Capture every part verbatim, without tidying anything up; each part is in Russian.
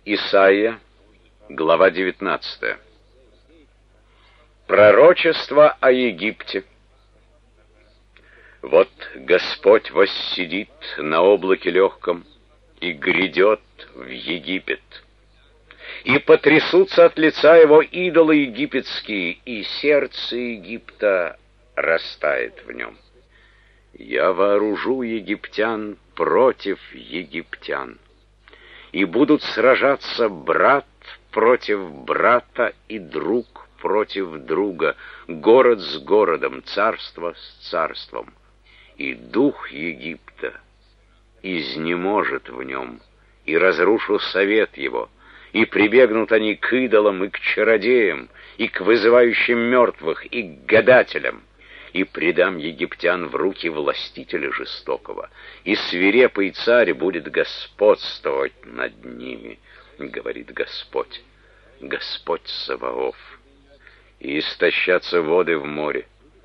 Исайя, глава девятнадцатая. Пророчество о Египте. Вот Господь воссидит на облаке легком и грядет в Египет. И потрясутся от лица его идолы египетские, и сердце Египта растает в нем. Я вооружу египтян против египтян, и будут сражаться брат против брата и друг против друга, город с городом, царство с царством. И дух Египта изнеможет в нем, и разрушу совет его, и прибегнут они к идолам и к чародеям, и к вызывающим мертвых, и к гадателям. И предам египтян в руки властителя жестокого, и свирепый царь будет господствовать над ними, говорит Господь, Господь Саваоф. И истощатся воды в море,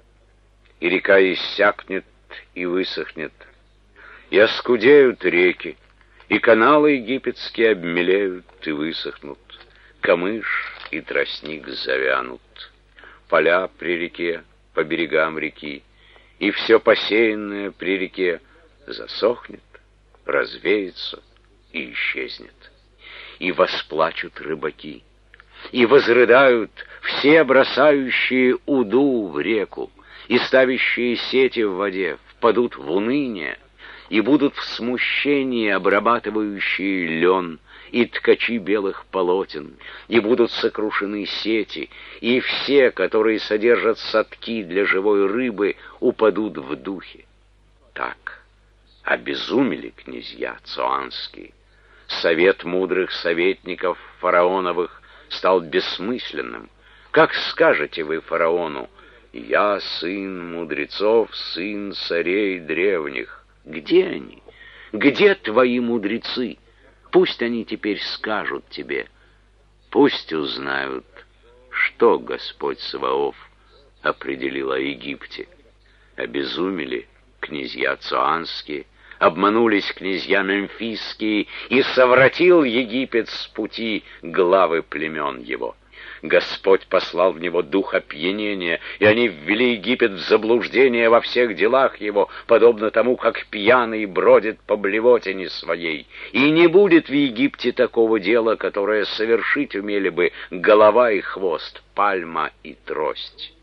и река иссякнет и высохнет, и оскудеют реки, и каналы египетские обмелеют и высохнут, камыш и тростник завянут, поля при реке, по берегам реки, и все посеянное при реке засохнет, развеется и исчезнет. И восплачут рыбаки, и возрыдают все бросающие уду в реку, и ставящие сети в воде впадут в уныние, и будут в смущении обрабатывающие лен, и ткачи белых полотен, и будут сокрушены сети, и все, которые содержат садки для живой рыбы, упадут в духе. Так обезумели князья цоанские. Совет мудрых советников фараоновых стал бессмысленным. Как скажете вы фараону: «Я сын мудрецов, сын царей древних». Где они? Где твои мудрецы? Пусть они теперь скажут тебе, пусть узнают, что Господь Саваоф определил о Египте. Обезумели князья цоанские, обманулись князья мемфисские, и совратил Египет с пути главы племен его. Господь послал в него дух опьянения, и они ввели Египет в заблуждение во всех делах его, подобно тому, как пьяный бродит по блевотине своей. И не будет в Египте такого дела, которое совершить умели бы голова и хвост, пальма и трость.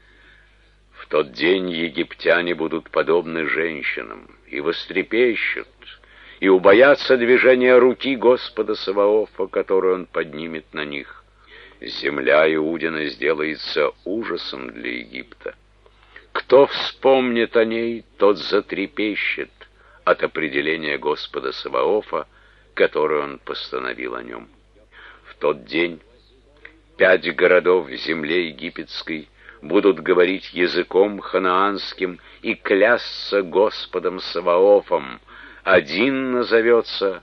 В тот день египтяне будут подобны женщинам, и вострепещут, и убоятся движения руки Господа Саваофа, которую он поднимет на них. Земля Иудина сделается ужасом для Египта. Кто вспомнит о ней, тот затрепещет от определения Господа Саваофа, которое он постановил о нем. В тот день пять городов в земле египетской будут говорить языком ханаанским и клясться Господом Саваофом. Один назовется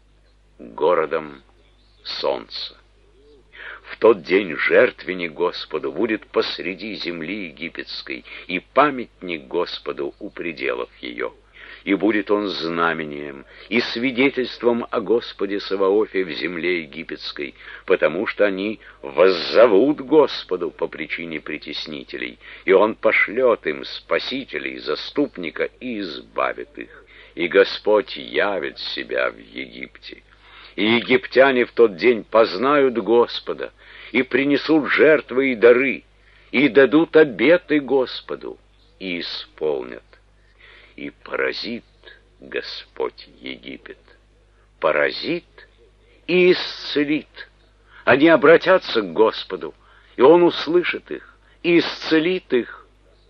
городом солнца. В тот день жертвенник Господу будет посреди земли египетской, и памятник Господу у пределов ее. И будет он знамением и свидетельством о Господе Саваофе в земле египетской, потому что они воззовут Господу по причине притеснителей, и он пошлет им спасителей, заступника, и избавит их. И Господь явит себя в Египте. И египтяне в тот день познают Господа, и принесут жертвы и дары, и дадут обеты Господу, и исполнят. И поразит Господь Египет, поразит и исцелит. Они обратятся к Господу, и Он услышит их, и исцелит их.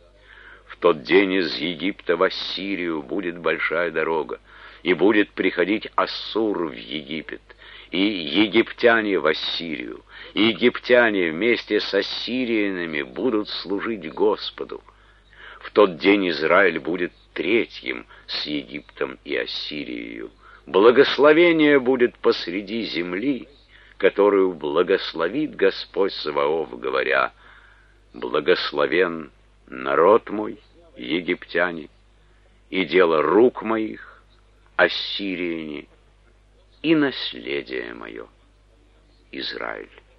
В тот день из Египта в Ассирию будет большая дорога, и будет приходить Ассур в Египет, и египтяне в Ассирию, и египтяне вместе с ассириянами будут служить Господу. В тот день Израиль будет третьим с Египтом и Ассирией. Благословение будет посреди земли, которую благословит Господь Саваоф, говоря: «Благословен народ мой, египтяне, и дело рук моих, ассирияне, и наследие мое». Израиль.